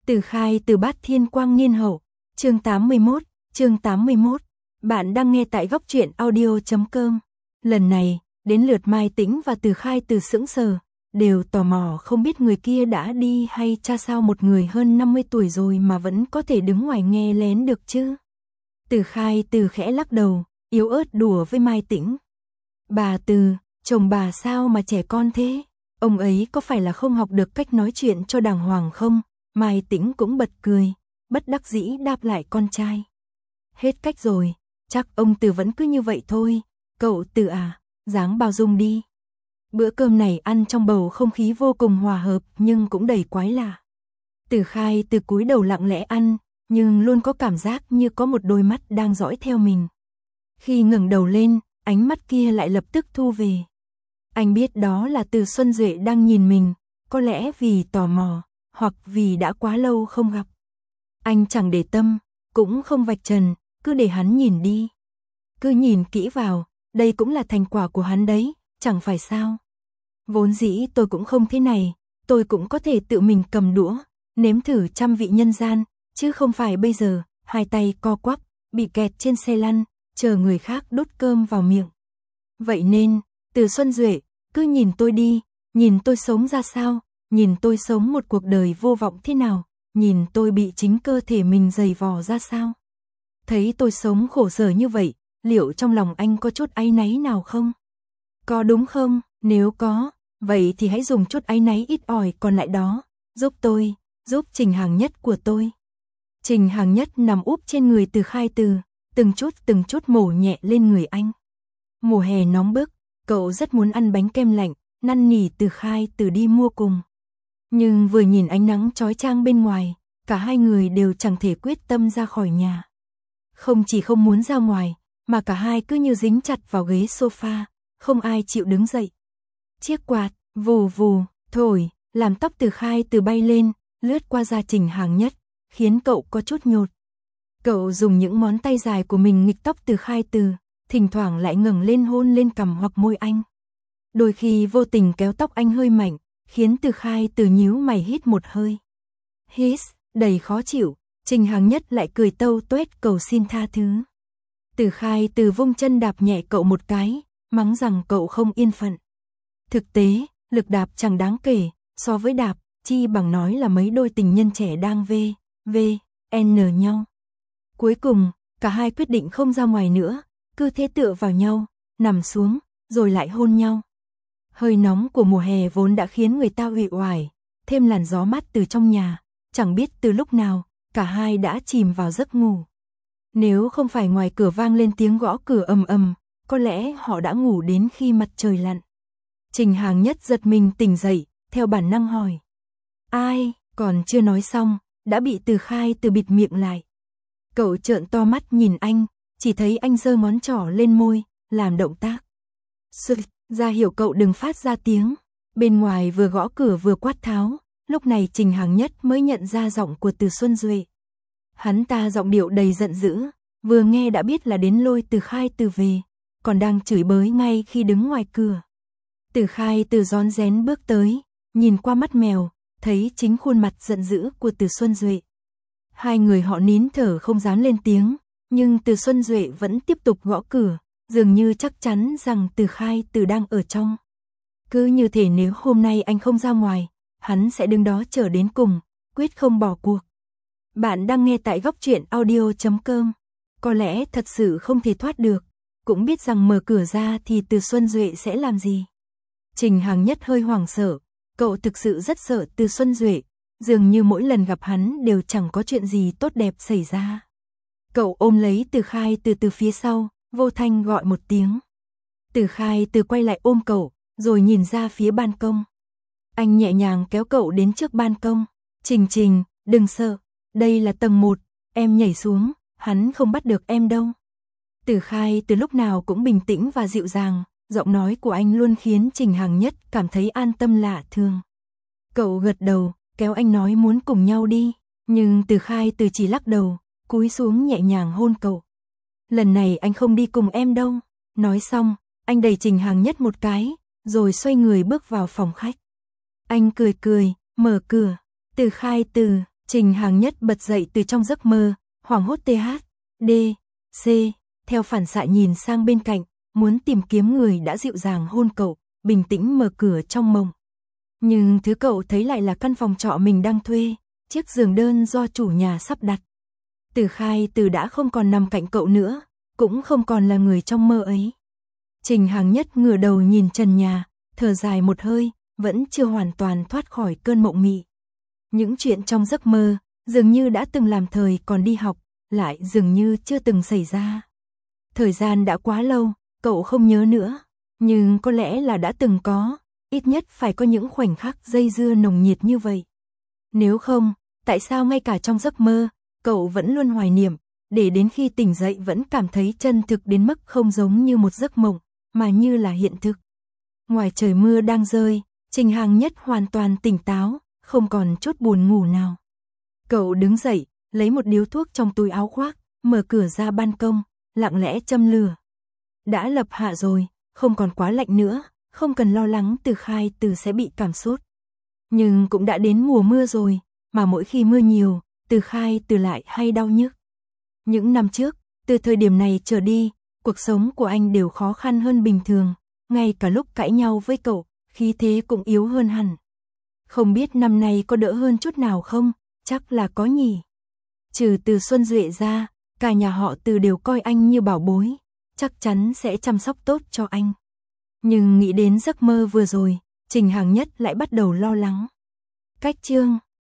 Từ Khai Từ Bát Thiên Quang Niên Hậu, chương 81. Bạn đang nghe tại góc truyện audio.com. Lần này, đến lượt Mai Tĩnh và Từ Khai Từ sững sờ, đều tò mò không biết người kia đã đi hay cha sao một người hơn 50 tuổi rồi mà vẫn có thể đứng ngoài nghe lén được chứ. Từ Khai Từ khẽ lắc đầu, yếu ớt đùa với Mai Tĩnh. Bà Từ, chồng bà sao mà trẻ con thế? Ông ấy có phải là không học được cách nói chuyện cho đàng hoàng không? Mai Tĩnh cũng bật cười, bất đắc dĩ đáp lại con trai. Hết cách rồi, chắc ông Từ vẫn cứ như vậy thôi. Cậu Từ à, dáng bao dung đi. Bữa cơm này ăn trong bầu không khí vô cùng hòa hợp nhưng cũng đầy quái lạ. Từ Khai Từ cúi đầu lặng lẽ ăn, nhưng luôn có cảm giác như có một đôi mắt đang dõi theo mình. Khi ngẩng đầu lên, ánh mắt kia lại lập tức thu về. Anh biết đó là Từ Xuân Duệ đang nhìn mình, có lẽ vì tò mò, hoặc vì đã quá lâu không gặp. Anh chẳng để tâm, cũng không vạch trần, cứ để hắn nhìn đi. Cứ nhìn kỹ vào, đây cũng là thành quả của hắn đấy, chẳng phải sao. Vốn dĩ tôi cũng không thế này, tôi cũng có thể tự mình cầm đũa, nếm thử trăm vị nhân gian, chứ không phải bây giờ, hai tay co quắp, bị kẹt trên xe lăn, chờ người khác đút cơm vào miệng. Vậy nên, Từ Xuân Duệ, cứ nhìn tôi đi, nhìn tôi sống ra sao, nhìn tôi sống một cuộc đời vô vọng thế nào, nhìn tôi bị chính cơ thể mình giày vò ra sao. Thấy tôi sống khổ sở như vậy, liệu trong lòng anh có chút áy náy nào không? Có đúng không? Nếu có, vậy thì hãy dùng chút áy náy ít ỏi còn lại đó, giúp tôi, giúp Trình Hàng Nhất của tôi. Trình Hàng Nhất nằm úp trên người Từ Khai Từ, từng chút mổ nhẹ lên người anh. Mùa hè nóng bức, cậu rất muốn ăn bánh kem lạnh, năn nỉ Từ Khai Từ đi mua cùng. Nhưng vừa nhìn ánh nắng chói chang bên ngoài, cả hai người đều chẳng thể quyết tâm ra khỏi nhà. Không chỉ không muốn ra ngoài, mà cả hai cứ như dính chặt vào ghế sofa, không ai chịu đứng dậy. Chiếc quạt, vù vù, thổi, làm tóc Từ Khai Từ bay lên, lướt qua da Trình Hàng Nhất, khiến cậu có chút nhột. Cậu dùng những ngón tay dài của mình nghịch tóc Từ Khai Từ, thỉnh thoảng lại ngẩng lên hôn lên cằm hoặc môi anh. Đôi khi vô tình kéo tóc anh hơi mạnh, khiến Từ Khai Từ nhíu mày hít một hơi. Hít, đầy khó chịu, Trình Hàng Nhất lại cười tâu tuét cầu xin tha thứ. Từ Khai Từ vung chân đạp nhẹ cậu một cái, mắng rằng cậu không yên phận. Thực tế, lực đạp chẳng đáng kể, so với đạp, chi bằng nói là mấy đôi tình nhân trẻ đang n nhau. Cuối cùng, cả hai quyết định không ra ngoài nữa, cứ thế tựa vào nhau, nằm xuống, rồi lại hôn nhau. Hơi nóng của mùa hè vốn đã khiến người ta uể oải, thêm làn gió mát từ trong nhà, chẳng biết từ lúc nào, cả hai đã chìm vào giấc ngủ. Nếu không phải ngoài cửa vang lên tiếng gõ cửa ầm ầm, có lẽ họ đã ngủ đến khi mặt trời lặn. Trình Hàng Nhất giật mình tỉnh dậy, theo bản năng hỏi. Ai, còn chưa nói xong, đã bị Từ Khai Từ bịt miệng lại. Cậu trợn to mắt nhìn anh, chỉ thấy anh giơ ngón trỏ lên môi, làm động tác. Sự, ra hiệu cậu đừng phát ra tiếng. Bên ngoài vừa gõ cửa vừa quát tháo, lúc này Trình Hàng Nhất mới nhận ra giọng của Từ Xuân Duệ. Hắn ta giọng điệu đầy giận dữ, vừa nghe đã biết là đến lôi Từ Khai Từ về, còn đang chửi bới ngay khi đứng ngoài cửa. Từ Khai Từ rón rén bước tới, nhìn qua mắt mèo, thấy chính khuôn mặt giận dữ của Từ Xuân Duệ. Hai người họ nín thở không dám lên tiếng, nhưng Từ Xuân Duệ vẫn tiếp tục gõ cửa, dường như chắc chắn rằng Từ Khai Từ đang ở trong. Cứ như thể nếu hôm nay anh không ra ngoài, hắn sẽ đứng đó chờ đến cùng, quyết không bỏ cuộc. Bạn đang nghe tại góc truyện audio.com. Có lẽ thật sự không thể thoát được, cũng biết rằng mở cửa ra thì Từ Xuân Duệ sẽ làm gì. Trình Hàng Nhất hơi hoảng sợ, cậu thực sự rất sợ Từ Xuân Duệ, dường như mỗi lần gặp hắn đều chẳng có chuyện gì tốt đẹp xảy ra. Cậu ôm lấy Từ Khai từ phía sau, vô thanh gọi một tiếng. Từ Khai Từ quay lại ôm cậu, rồi nhìn ra phía ban công. Anh nhẹ nhàng kéo cậu đến trước ban công. Trình, đừng sợ, đây là tầng 1, em nhảy xuống, hắn không bắt được em đâu. Từ Khai Từ lúc nào cũng bình tĩnh và dịu dàng, giọng nói của anh luôn khiến Trình Hàng Nhất cảm thấy an tâm lạ thường. Cậu gật đầu, kéo anh nói muốn cùng nhau đi, nhưng Từ Khai Từ chỉ lắc đầu, cúi xuống nhẹ nhàng hôn cậu. Lần này anh không đi cùng em đâu. Nói xong, anh đẩy Trình Hàng Nhất một cái, rồi xoay người bước vào phòng khách. Anh cười, mở cửa. Từ Khai Từ, Trình Hàng Nhất bật dậy từ trong giấc mơ, hoảng hốt THC, theo phản xạ nhìn sang bên cạnh, muốn tìm kiếm người đã dịu dàng hôn cậu, bình tĩnh mở cửa trong mộng. Nhưng thứ cậu thấy lại là căn phòng trọ mình đang thuê, chiếc giường đơn do chủ nhà sắp đặt. Từ Khai Từ đã không còn nằm cạnh cậu nữa, cũng không còn là người trong mơ ấy. Trình Hàng Nhất ngửa đầu nhìn trần nhà, thở dài một hơi, vẫn chưa hoàn toàn thoát khỏi cơn mộng mị. Những chuyện trong giấc mơ, dường như đã từng làm thời còn đi học, lại dường như chưa từng xảy ra. Thời gian đã quá lâu, cậu không nhớ nữa, nhưng có lẽ là đã từng có, ít nhất phải có những khoảnh khắc dây dưa nồng nhiệt như vậy. Nếu không, tại sao ngay cả trong giấc mơ, cậu vẫn luôn hoài niệm, để đến khi tỉnh dậy vẫn cảm thấy chân thực đến mức không giống như một giấc mộng, mà như là hiện thực. Ngoài trời mưa đang rơi, Trình Hàng Nhất hoàn toàn tỉnh táo, không còn chút buồn ngủ nào. Cậu đứng dậy, lấy một điếu thuốc trong túi áo khoác, mở cửa ra ban công, lặng lẽ châm lửa. Đã lập hạ rồi, không còn quá lạnh nữa, không cần lo lắng Từ Khai Từ sẽ bị cảm sốt. Nhưng cũng đã đến mùa mưa rồi, mà mỗi khi mưa nhiều, Từ Khai Từ lại hay đau nhức. Những năm trước, từ thời điểm này trở đi, cuộc sống của anh đều khó khăn hơn bình thường, ngay cả lúc cãi nhau với cậu, khí thế cũng yếu hơn hẳn. Không biết năm nay có đỡ hơn chút nào không, chắc là có nhỉ. Trừ Từ Xuân Duệ ra, cả nhà họ Từ đều coi anh như bảo bối, chắc chắn sẽ chăm sóc tốt cho anh. Nhưng nghĩ đến giấc mơ vừa rồi, Trình Hàng Nhất lại bắt đầu lo lắng. Cách chương